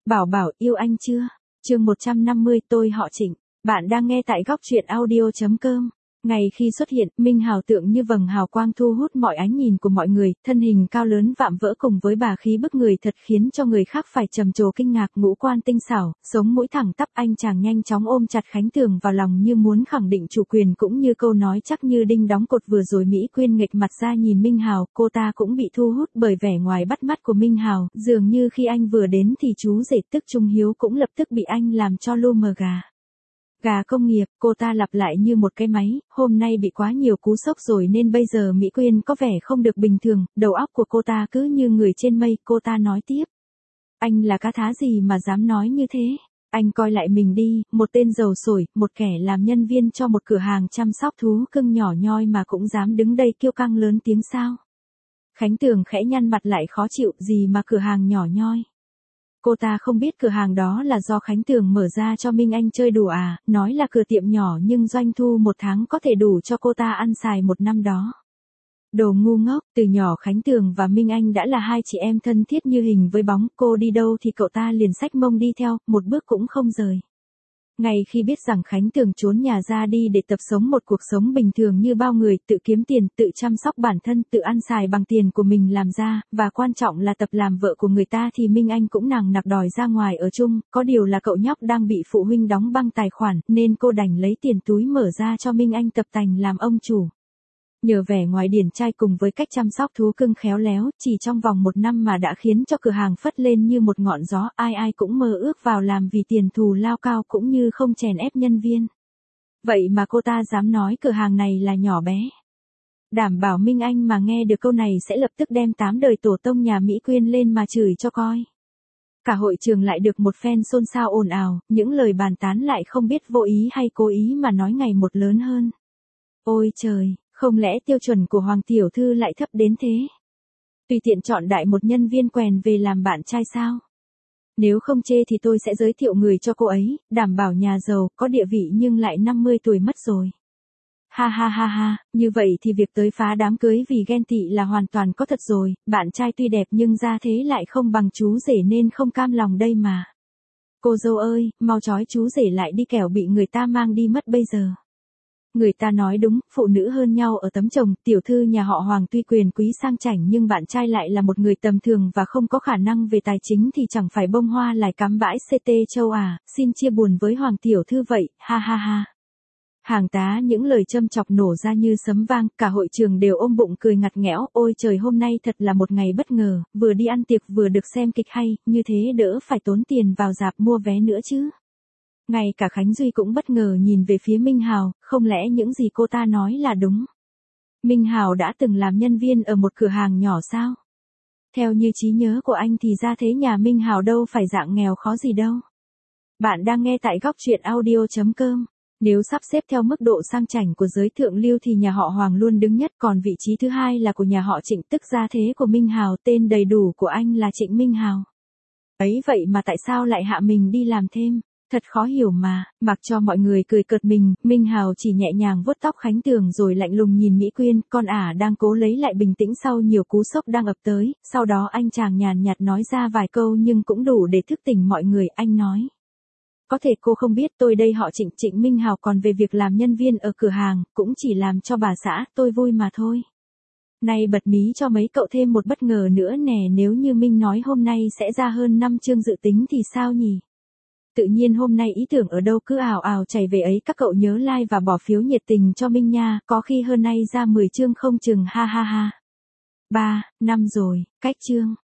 Bảo Bảo yêu anh chưa? Chương 150 tôi họ Trịnh. Bạn đang nghe tại góc truyện audio.com. Ngày khi xuất hiện, Minh Hào tượng như vầng hào quang thu hút mọi ánh nhìn của mọi người, thân hình cao lớn vạm vỡ cùng với bà khí bức người thật khiến cho người khác phải trầm trồ kinh ngạc, ngũ quan tinh xảo, sống mũi thẳng tắp, anh chàng nhanh chóng ôm chặt Khánh Tường vào lòng như muốn khẳng định chủ quyền cũng như câu nói chắc như đinh đóng cột vừa rồi. Mỹ Quyên nghệch mặt ra nhìn Minh Hào, cô ta cũng bị thu hút bởi vẻ ngoài bắt mắt của Minh Hào, dường như khi anh vừa đến thì chú rể tức Trung Hiếu cũng lập tức bị anh làm cho lu mờ gà. Gà công nghiệp, cô ta lặp lại như một cái máy, hôm nay bị quá nhiều cú sốc rồi nên bây giờ Mỹ Quyên có vẻ không được bình thường, đầu óc của cô ta cứ như người trên mây, cô ta nói tiếp. Anh là cá thá gì mà dám nói như thế? Anh coi lại mình đi, một tên giàu sổi, một kẻ làm nhân viên cho một cửa hàng chăm sóc thú cưng nhỏ nhoi mà cũng dám đứng đây kiêu căng lớn tiếng sao? Khánh Tường khẽ nhăn mặt lại khó chịu, gì mà cửa hàng nhỏ nhoi? Cô ta không biết cửa hàng đó là do Khánh Tường mở ra cho Minh Anh chơi đùa à, nói là cửa tiệm nhỏ nhưng doanh thu một tháng có thể đủ cho cô ta ăn xài một năm đó. Đồ ngu ngốc, từ nhỏ Khánh Tường và Minh Anh đã là hai chị em thân thiết như hình với bóng, cô đi đâu thì cậu ta liền xách mông đi theo, một bước cũng không rời. Ngay khi biết rằng Khánh Tường trốn nhà ra đi để tập sống một cuộc sống bình thường như bao người, tự kiếm tiền, tự chăm sóc bản thân, tự ăn xài bằng tiền của mình làm ra, và quan trọng là tập làm vợ của người ta thì Minh Anh cũng nằng nặc đòi ra ngoài ở chung, có điều là cậu nhóc đang bị phụ huynh đóng băng tài khoản, nên cô đành lấy tiền túi mở ra cho Minh Anh tập tành làm ông chủ. Nhờ vẻ ngoài điển trai cùng với cách chăm sóc thú cưng khéo léo, chỉ trong vòng một năm mà đã khiến cho cửa hàng phất lên như một ngọn gió, ai ai cũng mơ ước vào làm vì tiền thù lao cao cũng như không chèn ép nhân viên. Vậy mà cô ta dám nói cửa hàng này là nhỏ bé. Đảm bảo Minh Anh mà nghe được câu này sẽ lập tức đem 8 đời tổ tông nhà Mỹ Quyên lên mà chửi cho coi. Cả hội trường lại được một phen xôn xao ồn ào, những lời bàn tán lại không biết vô ý hay cố ý mà nói ngày một lớn hơn. Ôi trời! Không lẽ tiêu chuẩn của Hoàng tiểu thư lại thấp đến thế? Tùy tiện chọn đại một nhân viên quèn về làm bạn trai sao? Nếu không chê thì tôi sẽ giới thiệu người cho cô ấy, đảm bảo nhà giàu, có địa vị nhưng lại 50 tuổi mất rồi. Ha ha ha ha, như vậy thì việc tới phá đám cưới vì ghen tị là hoàn toàn có thật rồi, bạn trai tuy đẹp nhưng ra thế lại không bằng chú rể nên không cam lòng đây mà. Cô dâu ơi, mau trói chú rể lại đi kẻo bị người ta mang đi mất bây giờ. Người ta nói đúng, phụ nữ hơn nhau ở tấm chồng, tiểu thư nhà họ Hoàng tuy quyền quý sang chảnh nhưng bạn trai lại là một người tầm thường và không có khả năng về tài chính thì chẳng phải bông hoa lại cắm bãi CT châu à, xin chia buồn với Hoàng tiểu thư vậy, ha ha ha. Hàng tá những lời châm chọc nổ ra như sấm vang, cả hội trường đều ôm bụng cười ngặt nghẽo, ôi trời hôm nay thật là một ngày bất ngờ, vừa đi ăn tiệc vừa được xem kịch hay, như thế đỡ phải tốn tiền vào rạp mua vé nữa chứ. Ngay cả Khánh Duy cũng bất ngờ nhìn về phía Minh Hào, không lẽ những gì cô ta nói là đúng? Minh Hào đã từng làm nhân viên ở một cửa hàng nhỏ sao? Theo như trí nhớ của anh thì ra thế nhà Minh Hào đâu phải dạng nghèo khó gì đâu. Bạn đang nghe tại góc truyện audio.com. Nếu sắp xếp theo mức độ sang chảnh của giới thượng lưu thì nhà họ Hoàng luôn đứng nhất, còn vị trí thứ hai là của nhà họ Trịnh, tức gia thế của Minh Hào, tên đầy đủ của anh là Trịnh Minh Hào. Ấy vậy mà tại sao lại hạ mình đi làm thêm? Thật khó hiểu mà, mặc cho mọi người cười cợt mình, Minh Hào chỉ nhẹ nhàng vuốt tóc Khánh Tường rồi lạnh lùng nhìn Mỹ Quyên, con ả đang cố lấy lại bình tĩnh sau nhiều cú sốc đang ập tới, sau đó anh chàng nhàn nhạt nói ra vài câu nhưng cũng đủ để thức tỉnh mọi người, anh nói. Có thể cô không biết tôi đây họ Trịnh, Trịnh Minh Hào, còn về việc làm nhân viên ở cửa hàng, cũng chỉ làm cho bà xã tôi vui mà thôi. Này bật mí cho mấy cậu thêm một bất ngờ nữa nè, nếu như Minh nói hôm nay sẽ ra hơn 5 chương dự tính thì sao nhỉ? Tự nhiên hôm nay ý tưởng ở đâu cứ ào ào chảy về ấy, các cậu nhớ like và bỏ phiếu nhiệt tình cho Minh nha, có khi hơn nay ra 10 chương không chừng, ha ha ha. 3, 5 rồi, cách chương.